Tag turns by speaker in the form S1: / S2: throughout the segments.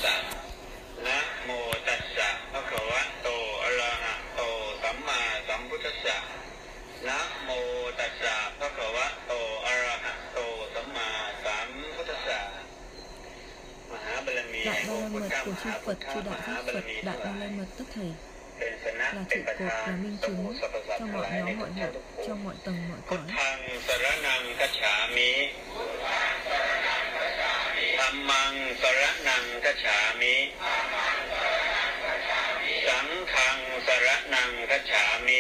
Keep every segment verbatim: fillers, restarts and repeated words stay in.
S1: สะนะโมตัสสะภะคะวะโตอะระหะโตสัมมาสัมพุทธัสสะนะโมตัสสะภะคะวะโตอะระหะโตสัมมาสัมพุทธัสสะมหาบารมี
S2: Đại Ba La Mật của chư Phật, chư Đại Pháp Phật, Đại Ba La Mật tất thảy là trụ cột, là minh chứng trong mọi nhóm mọi hội, trong mọi tầng mọi
S1: พุท
S2: cõi.
S1: ธังสรณังคัจฉามิธัมมังสรณังคัจฉามิสังฆังสรณังคัจฉามิ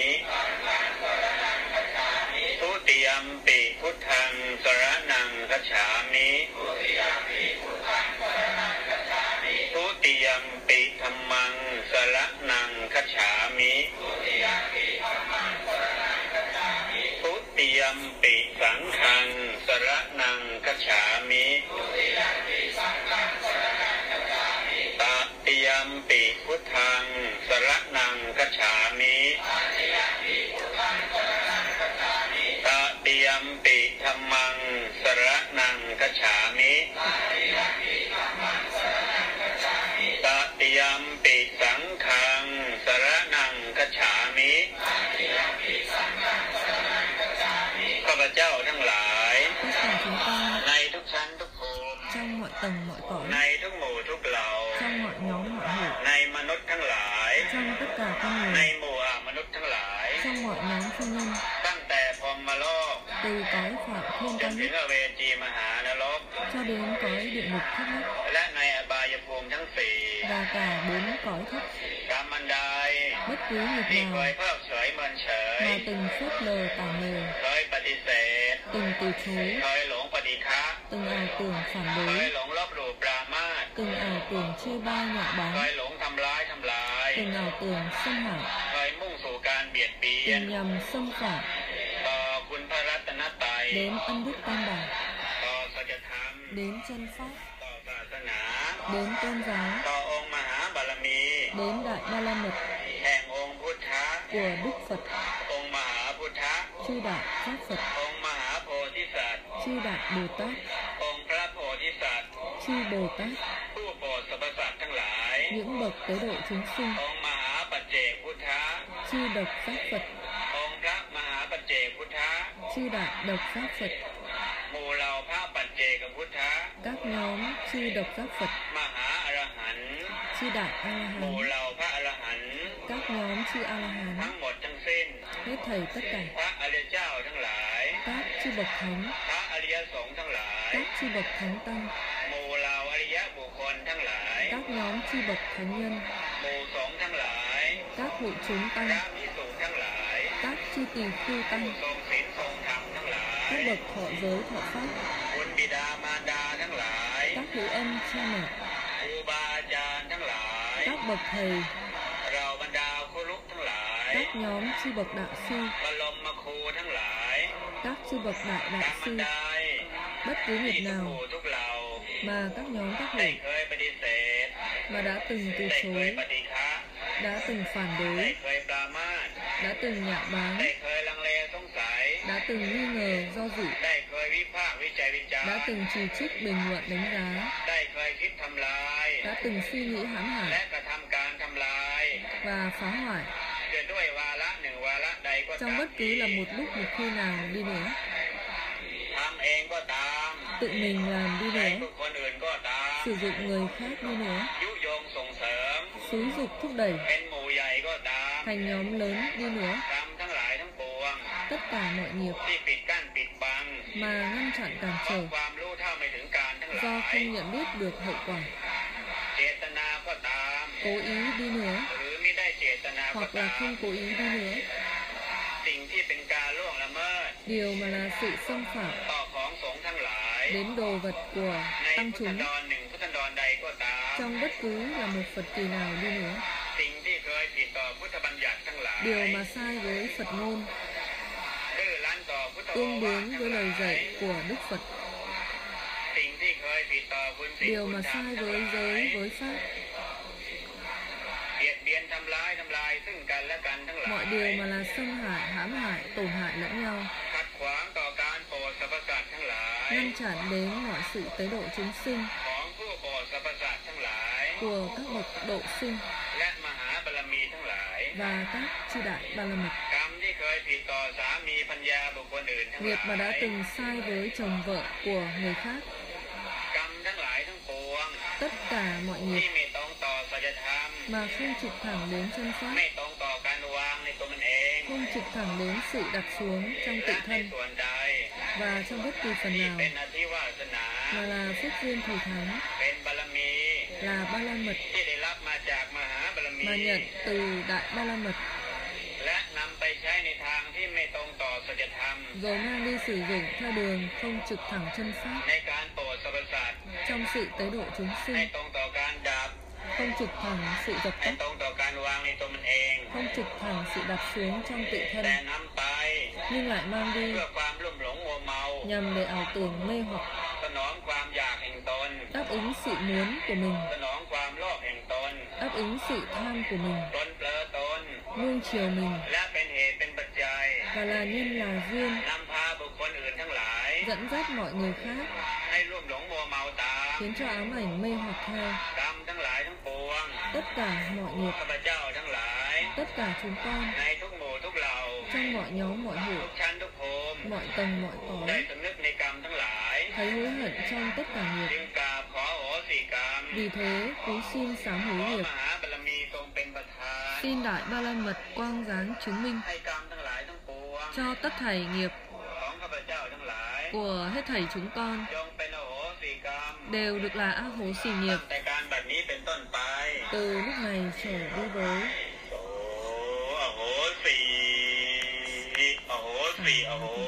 S1: ทุติยัมปิพุทธังสรณังคัจฉามิทุติยัมปิธัมมังสรณังคัจฉามิทุติยัมปิสังฆังสรณังคัจฉามิตติยัมปิพุทธังสรณังคัจฉามิตติยัมปิธัมมังสรณังคัจฉามิตติยัมปิสังฆังสรณังคัจฉามิข้าพเจ้าทั้งหลาย
S2: Tất cả chúng ta
S1: ในทุกชั้นทุกภูมิ
S2: trong mọi tầng mọi
S1: ใน
S2: cõi,
S1: ทุกหมู่ทุกเหล่า
S2: trong mọi nhóm mọi hội,
S1: ในมนุษย์ทั้งหลาย
S2: trong tất cả con
S1: ใน
S2: người,
S1: หมู่อมนุษย์ทั้งหลาย
S2: trong mọi nhóm phu nhân,
S1: ตั้งแต่พรหมโลก
S2: từ cõi phạm thiên
S1: จน
S2: cao
S1: ถึง
S2: nhất
S1: อเวจีมหานรก
S2: cho đến cõi địa ngục thấp nhất
S1: และในอบายภูมิทั้งสี่
S2: và cả bốn cõi thấp.
S1: กรรมอันใด
S2: Bất cứ
S1: ที่
S2: nghiệp
S1: เคย
S2: nào
S1: เพิกเฉยเมินเฉย
S2: mà từng phớt lờ tà mờ,
S1: เคยปฏิเสธ
S2: từng từ chối,
S1: เคยหลงปฏิฆะ
S2: từng ảo tưởng phản
S1: เคย
S2: đối,
S1: หลงลบหลู่ปรามาส
S2: từng ảo tưởng chê bai nhạo
S1: เค
S2: báng,
S1: ยหลงทำร้ายทำลาย
S2: từng ảo tưởng xâm hại,
S1: เคยมุ่งสู่การเบียดเบียน
S2: từng nhằm xâm phạm
S1: ต่อคุณพระรัตนตรัย
S2: đến ân đức tam bảo,
S1: ต่อสัจธรรม
S2: đến chân pháp,
S1: ต่อศาสนา
S2: đến tôn giáo,
S1: ต่อองค์มหาบารมี
S2: đến Đại Ba La Mật
S1: แห่งองค์พุทธะ
S2: của Đức Phật,
S1: องค์มหาพุทธะ
S2: chư Đại Pháp Phật,
S1: องค์มหาโพธิสัตว์
S2: chư Đại Bồ Tát,
S1: องค์พระโพธิสัตว์
S2: chư Bồ Tát,
S1: ผู้โปรดสรรพสัตว์ทั้งหลาย
S2: những bậc tế độ chúng sinh,
S1: องค์มหาปัจเจกพุทธะ
S2: chư Độc Pháp Phật,
S1: องค์พระมหาปัจเจกพุทธะ
S2: chư Đại Độc Pháp Phật,
S1: หมู่เหล่าพระปัจเจกพุทธะ
S2: các nhóm chư Độc Pháp Phật,
S1: มหาอรหันต์
S2: chư Đại A La
S1: หมู่
S2: Hán,
S1: เหล่าพระอรหันต์
S2: các nhóm chư A La
S1: ทั้ง
S2: Hán,
S1: หมดทั้งสิ้น
S2: hết thảy tất cả,
S1: พระอริยเจ้าทั้งหลาย
S2: các chư bậc thánh,
S1: พระอริยสงฆ์ทั้งหลาย
S2: các chư bậc thánh tăng,
S1: หมู่เหล่าอริยบุคคลทั้งหลาย
S2: các nhóm chư bậc thánh nhân,
S1: หมู่สงฆ์ทั้งหลาย
S2: các hội chúng
S1: พระ
S2: tăng,
S1: ภิกษุทั้งหลาย
S2: các chư tỳ khưu
S1: ผู้
S2: tăng,
S1: ทรงศีลทรงธรรมทั้งหลาย
S2: các bậc thọ giới thọ pháp,
S1: คุณบิดามารดาทั้งหลาย
S2: các hữu ân cha mẹ,
S1: ครูบาอาจารย์ทั้งหลาย
S2: các bậc thầy,
S1: เราบรรดาครุทั้งหลาย
S2: các nhóm chư bậc đạo sư,
S1: บรมครูทั้งหลาย
S2: các chư bậc đại
S1: กร
S2: đạo
S1: รม
S2: sư,
S1: ใด
S2: bất cứ
S1: ที่
S2: nghiệp
S1: ทุกห
S2: nào
S1: มู่ทุกเหล่า
S2: mà các nhóm các
S1: ได้
S2: hội
S1: เคยปฏิเสธ
S2: mà đã từng từ
S1: ได้เคย
S2: chối,
S1: ปฏิฆะ
S2: đã từng phản
S1: ได้
S2: đối,
S1: เคยปรามาส
S2: đã từng nhạo
S1: ได้
S2: báng,
S1: เคยลังเลสงสัย
S2: đã từng nghi ngờ do dự,
S1: ได้เคยวิพากษ์วิจัยวิจาร
S2: đã
S1: ณ์
S2: từng chỉ trích bình luận đánh giá,
S1: ได้เคยคิดทำลาย
S2: đã từng suy nghĩ hãm
S1: และ
S2: hại
S1: กระทำการทำลาย
S2: và phá hoại
S1: เกิดด้วยวาระหนึ่งวาระใดก็ตาม
S2: trong bất cứ là một lúc một khi nào đi nữa,
S1: ทำเองก็ตาม
S2: tự mình làm đi
S1: ใช้
S2: nữa,
S1: บุคคลอื่นก็ตาม
S2: sử dụng người khác đi nữa,
S1: ยุยงส่งเสริม
S2: xúi dục thúc đẩy
S1: เป็นหมู่ใหญ่ก็ตาม
S2: thành nhóm lớn đi nữa,
S1: กรรมทั้งหลายทั้งปวง
S2: tất cả mọi nghiệp
S1: ที่ปิดกั้นปิดบัง
S2: mà ngăn chặn cản
S1: เพราะ
S2: trở
S1: ความรู้เท่าไม่ถึงการทั้งหลา
S2: do
S1: ย
S2: không nhận biết được hậu quả,
S1: เจตนาก็ตาม
S2: cố ý đi nữa
S1: หรือไม่ได้เจตนาก็
S2: hoặc
S1: ตา
S2: là
S1: ม
S2: không cố ý đi nữa,
S1: สิ่งที่เป็นการล่วงละเมิด
S2: điều mà là sự xâm phạm
S1: ต่อของสงฆ์ทั้งหลาย
S2: đến đồ vật của
S1: ใน
S2: tăng
S1: พุทธ
S2: chúng
S1: ดรหนึ่งพุทธดรใดก็ตาม
S2: trong bất cứ là một Phật kỳ nào đi nữa,
S1: สิ่งที่เคยผิดต่อพุทธบัญญัติทั้งหลาย
S2: điều mà sai với Phật ngôn,
S1: ดื้อรั้นต่อพุทธโอ
S2: tương
S1: วาท
S2: đương
S1: ทั้
S2: với
S1: งหลา
S2: lời
S1: ย
S2: dạy của Đức Phật,
S1: สิ่งที่เคยผิดต่อบุญศีล
S2: điều
S1: บุญ
S2: mà
S1: ธรรม
S2: sai
S1: ทั้งห
S2: với
S1: ลาย
S2: giới với pháp,
S1: เบียดเบียนทำร้ายทำลายซึ่งกันและกันทั้งหลาย
S2: mọi điều mà là xâm hại, hãm hại, tổn hại lẫn nhau,
S1: ขัดขวางต่อการโปรดสรรพสัตว์ทั้งหลาย
S2: ngăn chặn đến mọi sự tế độ chúng sinh
S1: ของผู้โปรดสรรพสัตว์ทั้งหลาย
S2: của các bậc độ sinh
S1: และมหาบารมีทั้งหลาย
S2: và các chư đại ba la mật.
S1: กรรมที่เคยผิดต่อสามีภรรยาบุคคลอื่นทั้งห
S2: Nghiệp
S1: ลา
S2: mà đã
S1: ย
S2: từng sai với chồng vợ của người khác,
S1: กรรมทั้งหลายทั้งปวง
S2: tất cả mọi
S1: ที่
S2: nghiệp
S1: ไม่ตรงต่อสัจธรรม
S2: mà không trực thẳng đến chân
S1: ไม่
S2: pháp,
S1: ตรงต่อการวางในตัวมันเอง
S2: không trực thẳng đến sự đặt xuống trong
S1: และ
S2: tự
S1: ใน
S2: thân
S1: ส่วนใด
S2: và trong bất kỳ phần
S1: ที่
S2: nào
S1: เป็นอธิวาสนา
S2: mà là phước duyên thù thắng,
S1: เป็นบารมี
S2: là ba la mật
S1: ที่ได้รับมาจากมหาบารมี
S2: mà nhận từ đại ba la mật,
S1: และนำไปใช้ในทางที่ไม่ตรงต่อสัจธรรม
S2: rồi mang đi sử dụng theo đường không trực thẳng chân pháp
S1: ในการโปรดสรรพสัตว์
S2: trong sự tế độ chúng
S1: ให้
S2: sinh,
S1: ตรงต่อการดับ
S2: không trực thẳng sự dập
S1: ให้
S2: tắt,
S1: ตรงต่อการวางในตัวมันเอง
S2: không trực thẳng sự đặt xuống trong tự
S1: แต่
S2: thân,
S1: นำไป
S2: nhưng lại mang đi
S1: เพื่อความลุ่มหลงมัวเมา
S2: nhằm để ảo tưởng mê hoặc,
S1: สนองความอยากแห่งตน
S2: đáp ứng sự muốn của mình,
S1: สนองความโลภแห่งตน
S2: đáp ứng sự tham của mình,
S1: ตนเปลือตน
S2: nuông chiều mình
S1: และเป็นเหตุเป็นปัจจัย
S2: và là nhân là duyên
S1: นำพาบุคคลอื่นทั้งหลาย
S2: dẫn dắt mọi người khác
S1: ให้ร่วมหลงมัวเมาตาม
S2: khiến cho ám ảnh mê hoặc theo.
S1: กรรมทั้งหลายทั้งปวง
S2: Tất cả mọi nghiệp,
S1: ข้าพเจ้าทั้งหลาย
S2: tất cả chúng con
S1: ในทุกหมู่ทุกเหล่า
S2: trong mọi nhóm mọi
S1: ทุ
S2: hội,
S1: กชั้นทุกภูมิ
S2: mọi tầng mọi
S1: ได้
S2: cõi
S1: สำนึกในกรรมทั้งหลาย
S2: thấy hối hận trong tất cả
S1: จึ
S2: nghiệp.
S1: งกราบขอโหสิกรรม
S2: Vì thế cúi xin sám
S1: ข
S2: hối
S1: อ
S2: nghiệp,
S1: มหาบารมีทรงเป็นประธาน
S2: xin đại ba la mật quang giáng chứng minh
S1: ให้กรรมทั้งหลายทั้งปวง
S2: cho tất thảy nghiệp
S1: ของข้าพเจ้าทั้งหลาย
S2: của hết thảy chúng con
S1: จงเป็นอโหสิกรรม
S2: đều được là ác hố xỉ
S1: ตั้
S2: nghiệp
S1: งแต่การบัดนี้เป็นต้นไป
S2: từ lúc này trở đi với.
S1: โสอโหสิอโหสิอโห